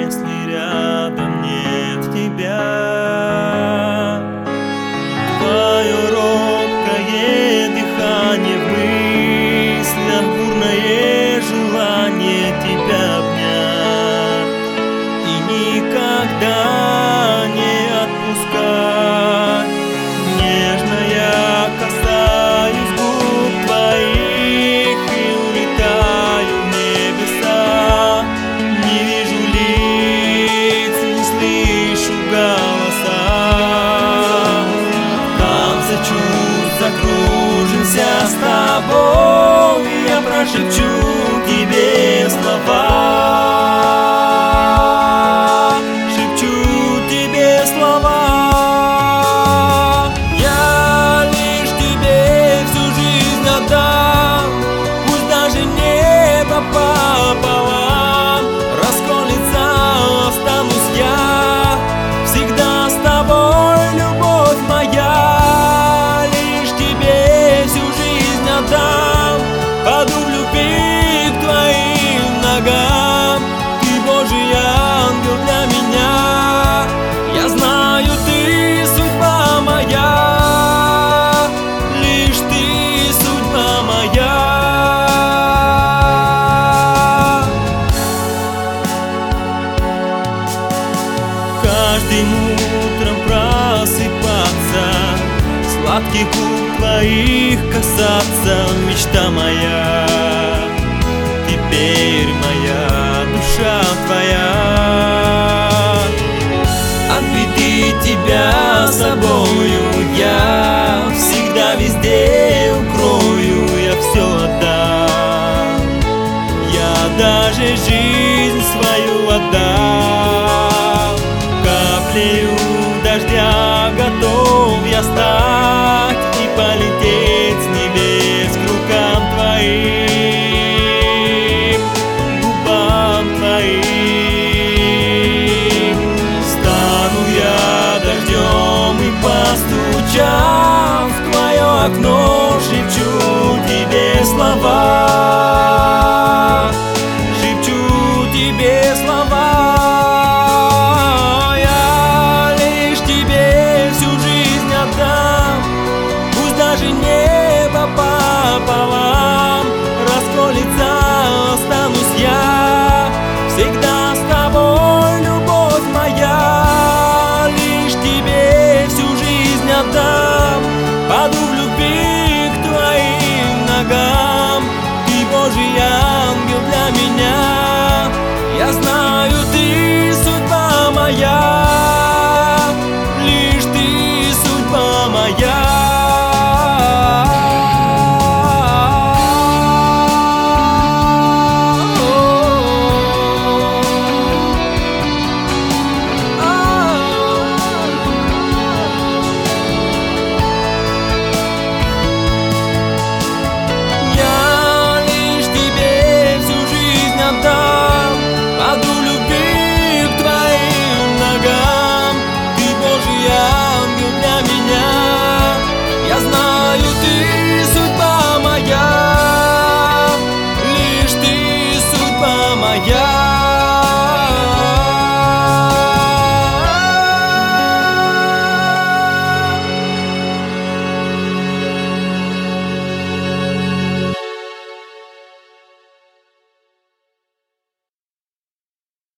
если рядом нет тебя. Твое робкое дыхание в мыслях, бурное желание тебя обнять и никогда не отпускать. Нежно я касаюсь губ твоих и улетаю в небеса. Не вижу лиц, не слышу голоса. Закружимся с тобой, я прошепчу тебе слова, шепчу тебе слова. Я лишь тебе всю жизнь отдам, пусть даже небо пополам расколется, останусь я всегда с тобой, любовь моя. Паду в любви к твоим ногам. Ты Божий ангел для меня. Я знаю, ты судьба моя, лишь ты судьба моя. Каждым утром просыпаться, сладких губ твоих касаться, мечта моя. Теперь моя душа твоя. От беды тебя собою я всегда везде укрою, я все отдам. Я даже жизнь свою отдам. Каплею дождя готов я стать и полететь с небес к рукам твоим, губам твоим. Стану я дождем и, постучав в твое окно, шепчу тебе слова.